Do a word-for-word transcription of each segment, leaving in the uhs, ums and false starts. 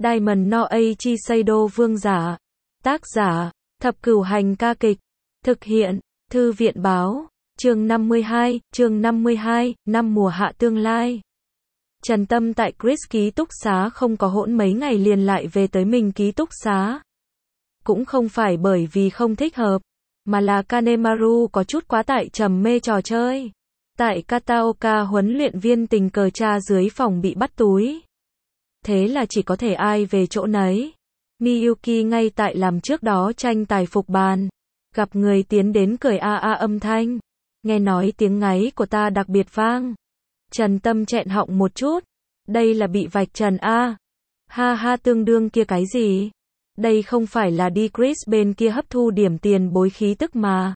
Diamond no Eiichi Seido vương giả. Tác giả, Thập Cửu Hành ca kịch. Thực hiện, Thư viện báo. Chương năm mươi hai, chương năm mươi hai, năm mùa hạ tương lai. Trần Tâm tại Chris ký túc xá không có hỗn mấy ngày liền lại về tới mình ký túc xá. Cũng không phải bởi vì không thích hợp, mà là Kanemaru có chút quá tại trầm mê trò chơi. Tại Kataoka huấn luyện viên tình cờ tra dưới phòng bị bắt túi. Thế là chỉ có thể ai về chỗ nấy. Miyuki ngay tại làm trước đó tranh tài phục bàn. Gặp người tiến đến cười a a âm thanh. Nghe nói tiếng ngáy của ta đặc biệt vang. Trần Tâm chẹn họng một chút. Đây là bị vạch trần a. Ha ha tương đương kia cái gì? Đây không phải là đi Chris bên kia hấp thu điểm tiền bối khí tức mà.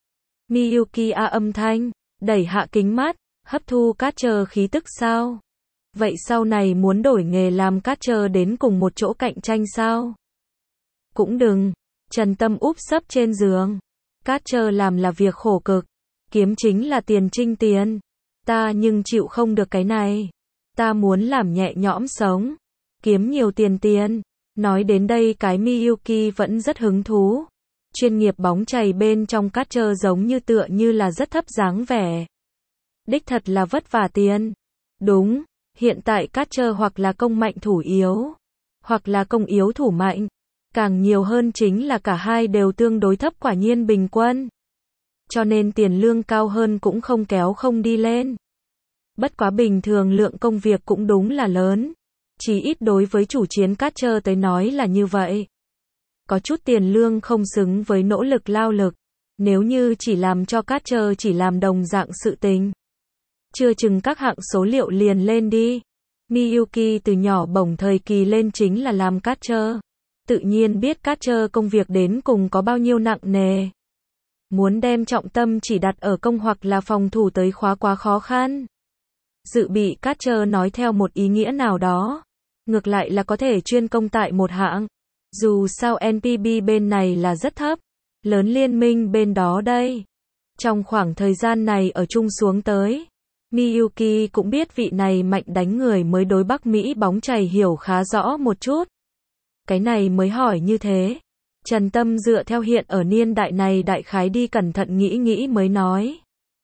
Miyuki a âm thanh, đẩy hạ kính mắt, hấp thu catcher khí tức sao? Vậy sau này muốn đổi nghề làm catcher đến cùng một chỗ cạnh tranh sao? Cũng đừng. Trần Tâm úp sấp trên giường. Catcher làm là việc khổ cực. Kiếm chính là tiền trinh tiền. Ta nhưng chịu không được cái này. Ta muốn làm nhẹ nhõm sống. Kiếm nhiều tiền tiền. Nói đến đây cái Miyuki vẫn rất hứng thú. Chuyên nghiệp bóng chày bên trong catcher giống như tựa như là rất thấp dáng vẻ. Đích thật là vất vả tiền. Đúng, hiện tại catcher hoặc là công mạnh thủ yếu, hoặc là công yếu thủ mạnh. Càng nhiều hơn chính là cả hai đều tương đối thấp quả nhiên bình quân. Cho nên tiền lương cao hơn cũng không kéo không đi lên. Bất quá bình thường lượng công việc cũng đúng là lớn. Chỉ ít đối với chủ chiến catcher tới nói là như vậy. Có chút tiền lương không xứng với nỗ lực lao lực. Nếu như chỉ làm cho catcher chỉ làm đồng dạng sự tình. Chưa chừng các hạng số liệu liền lên đi. Miyuki từ nhỏ bổng thời kỳ lên chính là làm catcher. Tự nhiên biết catcher công việc đến cùng có bao nhiêu nặng nề. Muốn đem trọng tâm chỉ đặt ở công hoặc là phòng thủ tới khóa quá khó khăn. Dự bị catcher nói theo một ý nghĩa nào đó. Ngược lại là có thể chuyên công tại một hạng. Dù sao en pê bê bên này là rất thấp. Lớn liên minh bên đó đây. Trong khoảng thời gian này ở chung xuống tới. Miyuki cũng biết vị này mạnh đánh người mới đối Bắc Mỹ bóng chày hiểu khá rõ một chút. Cái này mới hỏi như thế. Trần Tâm dựa theo hiện ở niên đại này đại khái đi cẩn thận nghĩ nghĩ mới nói.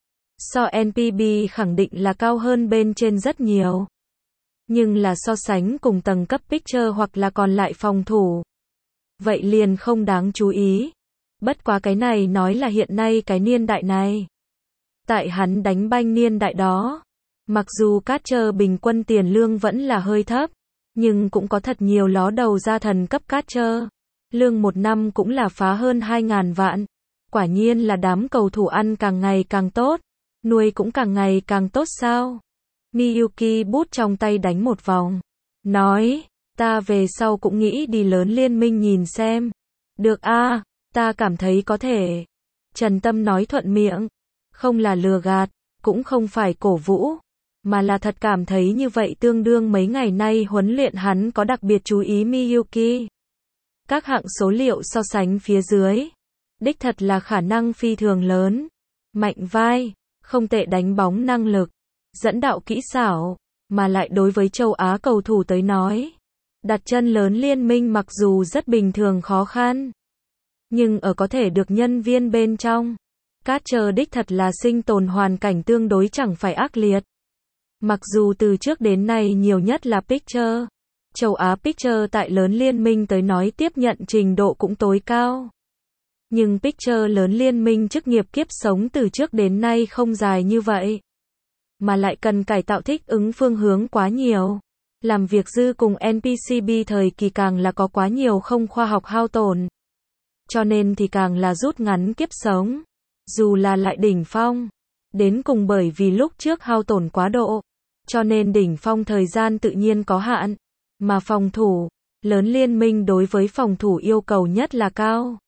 So en pê bê khẳng định là cao hơn bên trên rất nhiều. Nhưng là so sánh cùng tầng cấp pitcher hoặc là còn lại phòng thủ. Vậy liền không đáng chú ý. Bất quá cái này nói là hiện nay cái niên đại này. Tại hắn đánh banh niên đại đó. Mặc dù catcher bình quân tiền lương vẫn là hơi thấp. Nhưng cũng có thật nhiều ló đầu ra thần cấp catcher. Lương một năm cũng là phá hơn hai ngàn vạn. Quả nhiên là đám cầu thủ ăn càng ngày càng tốt. Nuôi cũng càng ngày càng tốt sao. Miyuki bút trong tay đánh một vòng. Nói, ta về sau cũng nghĩ đi lớn liên minh nhìn xem. Được a, ta cảm thấy có thể. Trần Tâm nói thuận miệng. Không là lừa gạt, cũng không phải cổ vũ. Mà là thật cảm thấy như vậy tương đương mấy ngày nay huấn luyện hắn có đặc biệt chú ý Miyuki. Các hạng số liệu so sánh phía dưới. Đích thật là khả năng phi thường lớn. Mạnh vai, không tệ đánh bóng năng lực. Dẫn đạo kỹ xảo, mà lại đối với châu Á cầu thủ tới nói. Đặt chân lớn liên minh mặc dù rất bình thường khó khăn. Nhưng ở có thể được nhân viên bên trong. Catcher đích thật là sinh tồn hoàn cảnh tương đối chẳng phải ác liệt. Mặc dù từ trước đến nay nhiều nhất là pitcher. Châu Á pitcher tại lớn liên minh tới nói tiếp nhận trình độ cũng tối cao. Nhưng pitcher lớn liên minh chức nghiệp kiếp sống từ trước đến nay không dài như vậy. Mà lại cần cải tạo thích ứng phương hướng quá nhiều. Làm việc dư cùng en pê xê bê thời kỳ càng là có quá nhiều không khoa học hao tổn. Cho nên thì càng là rút ngắn kiếp sống. Dù là lại đỉnh phong. Đến cùng bởi vì lúc trước hao tổn quá độ. Cho nên đỉnh phong thời gian tự nhiên có hạn. Mà phòng thủ, lớn liên minh đối với phòng thủ yêu cầu nhất là cao.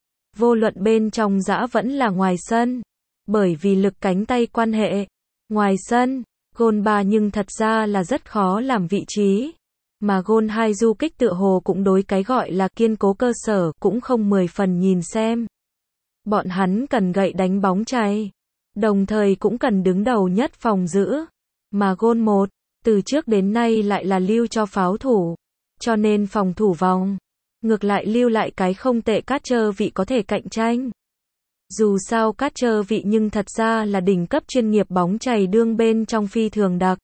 Vô luận bên trong dã vẫn là ngoài sân. Bởi vì lực cánh tay quan hệ. Ngoài sân, gôn ba nhưng thật ra là rất khó làm vị trí. Mà gôn hai du kích tựa hồ cũng đối cái gọi là kiên cố cơ sở cũng không mười phần nhìn xem. Bọn hắn cần gậy đánh bóng chày. Đồng thời cũng cần đứng đầu nhất phòng giữ. Mà gôn một, từ trước đến nay lại là lưu cho pháo thủ. cho nên phòng thủ vòng. Ngược lại lưu lại cái không tệ Catcher vị có thể cạnh tranh. Dù sao Catcher vị nhưng thật ra là đỉnh cấp chuyên nghiệp bóng chày đương bên trong phi thường đặc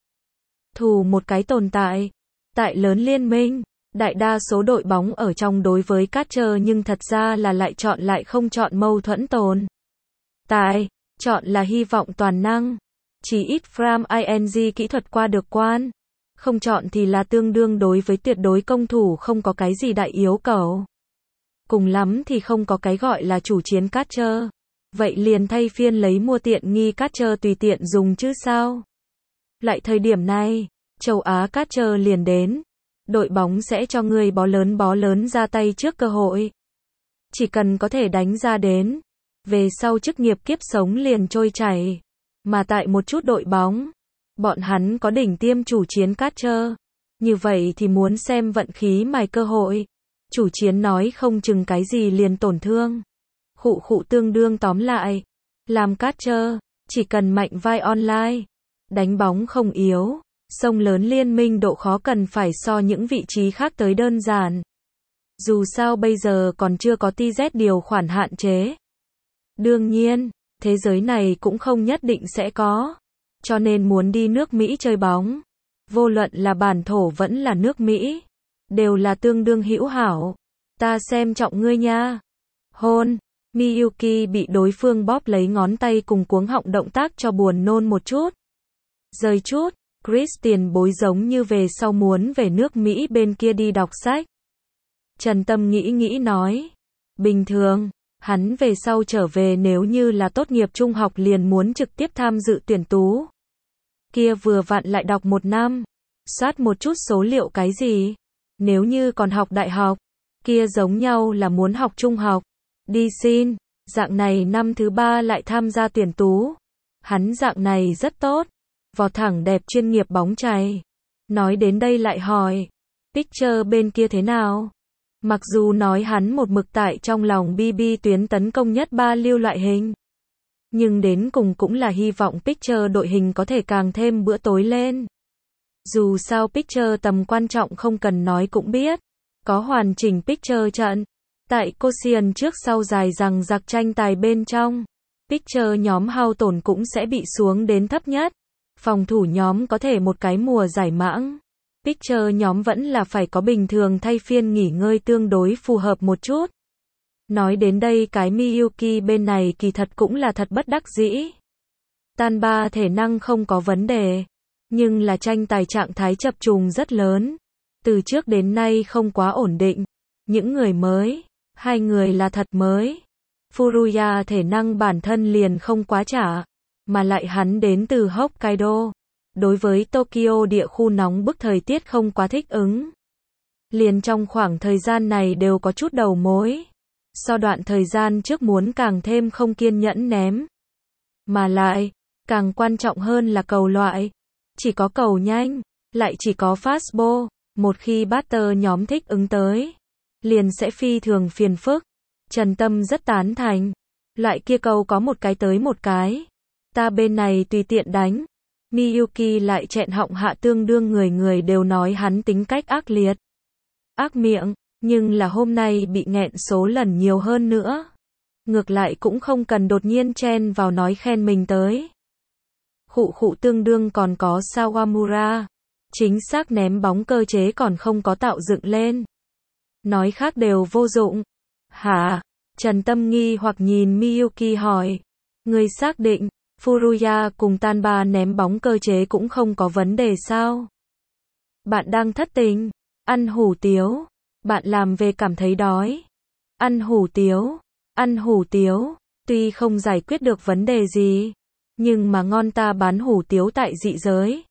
thù một cái tồn tại. Tại lớn liên minh, đại đa số đội bóng ở trong đối với Catcher nhưng thật ra là lại chọn lại không chọn mâu thuẫn tồn tại, chọn là hy vọng toàn năng. Chỉ ít Fram ing kỹ thuật qua được quan. Không chọn thì là tương đương đối với tuyệt đối công thủ không có cái gì đại yếu cầu. Cùng lắm thì không có cái gọi là chủ chiến Catcher. Vậy liền thay phiên lấy mua tiện nghi Catcher tùy tiện dùng chứ sao. Lại thời điểm này, châu Á Catcher liền đến. Đội bóng sẽ cho người bó lớn bó lớn ra tay trước cơ hội. Chỉ cần có thể đánh ra đến. Về sau chức nghiệp kiếp sống liền trôi chảy. Mà tại một chút đội bóng, bọn hắn có đỉnh tiêm chủ chiến Catcher. Như vậy thì muốn xem vận khí mài cơ hội. Chủ chiến nói không chừng cái gì liền tổn thương. Khụ khụ tương đương tóm lại. Làm Catcher, chỉ cần mạnh vai online. Đánh bóng không yếu. Sông lớn liên minh độ khó cần phải so những vị trí khác tới đơn giản. Dù sao bây giờ còn chưa có tê dét điều khoản hạn chế. Đương nhiên, thế giới này cũng không nhất định sẽ có. Cho nên muốn đi nước Mỹ chơi bóng. Vô luận là bản thổ vẫn là nước Mỹ. Đều là tương đương hữu hảo. Ta xem trọng ngươi nha. Hôn. Miyuki bị đối phương bóp lấy ngón tay cùng cuống họng động tác cho buồn nôn một chút. Rời chút. Christian bối giống như về sau muốn về nước Mỹ bên kia đi đọc sách. Trần Tâm nghĩ nghĩ nói. Bình thường, hắn về sau trở về nếu như là tốt nghiệp trung học liền muốn trực tiếp tham dự tuyển tú. Kia vừa vặn lại đọc một năm. Soát một chút số liệu cái gì. Nếu như còn học đại học, kia giống nhau là muốn học trung học. Đi xin, dạng này năm thứ ba lại tham gia tuyển tú. Hắn dạng này rất tốt. Vò thẳng đẹp chuyên nghiệp bóng chày. Nói đến đây lại hỏi. Pitcher bên kia thế nào? Mặc dù nói hắn một mực tại trong lòng bê bê tuyến tấn công nhất ba lưu loại hình. Nhưng đến cùng cũng là hy vọng Pitcher đội hình có thể càng thêm bữa tối lên. Dù sao Pitcher tầm quan trọng không cần nói cũng biết. Có hoàn chỉnh Pitcher trận. Tại Coccian trước sau dài rằng giặc tranh tài bên trong. Pitcher nhóm hao tổn cũng sẽ bị xuống đến thấp nhất. Phòng thủ nhóm có thể một cái mùa giải mãng. Pitcher nhóm vẫn là phải có bình thường thay phiên nghỉ ngơi tương đối phù hợp một chút. Nói đến đây cái Miyuki bên này kỳ thật cũng là thật bất đắc dĩ. Tanba thể năng không có vấn đề. Nhưng là tranh tài trạng thái chập trùng rất lớn. Từ trước đến nay không quá ổn định. Những người mới, hai người là thật mới. Furuya thể năng bản thân liền không quá trả. Mà lại hắn đến từ Hokkaido. Đối với Tokyo địa khu nóng bức thời tiết không quá thích ứng. Liền trong khoảng thời gian này đều có chút đầu mối. So đoạn thời gian trước muốn càng thêm không kiên nhẫn ném. Mà lại, càng quan trọng hơn là cầu loại. Chỉ có cầu nhanh, lại chỉ có fastball. Một khi batter nhóm thích ứng tới, liền sẽ phi thường phiền phức. Trần Tâm rất tán thành. Loại kia cầu có một cái tới một cái. Ta bên này tùy tiện đánh. Miyuki lại chẹn họng hạ tương đương người người đều nói hắn tính cách ác liệt. Ác miệng, nhưng là hôm nay bị nghẹn số lần nhiều hơn nữa. Ngược lại cũng không cần đột nhiên chen vào nói khen mình tới. Khụ khụ tương đương còn có Sawamura. Chính xác ném bóng cơ chế còn không có tạo dựng lên. Nói khác đều vô dụng. Hả? Trần Tâm nghi hoặc nhìn Miyuki hỏi. Người xác định, Furuya cùng Tanba ném bóng cơ chế cũng không có vấn đề sao? Bạn đang thất tình, ăn hủ tiếu, bạn làm về cảm thấy đói. Ăn hủ tiếu, ăn hủ tiếu, tuy không giải quyết được vấn đề gì, nhưng mà ngon ta bán hủ tiếu tại dị giới.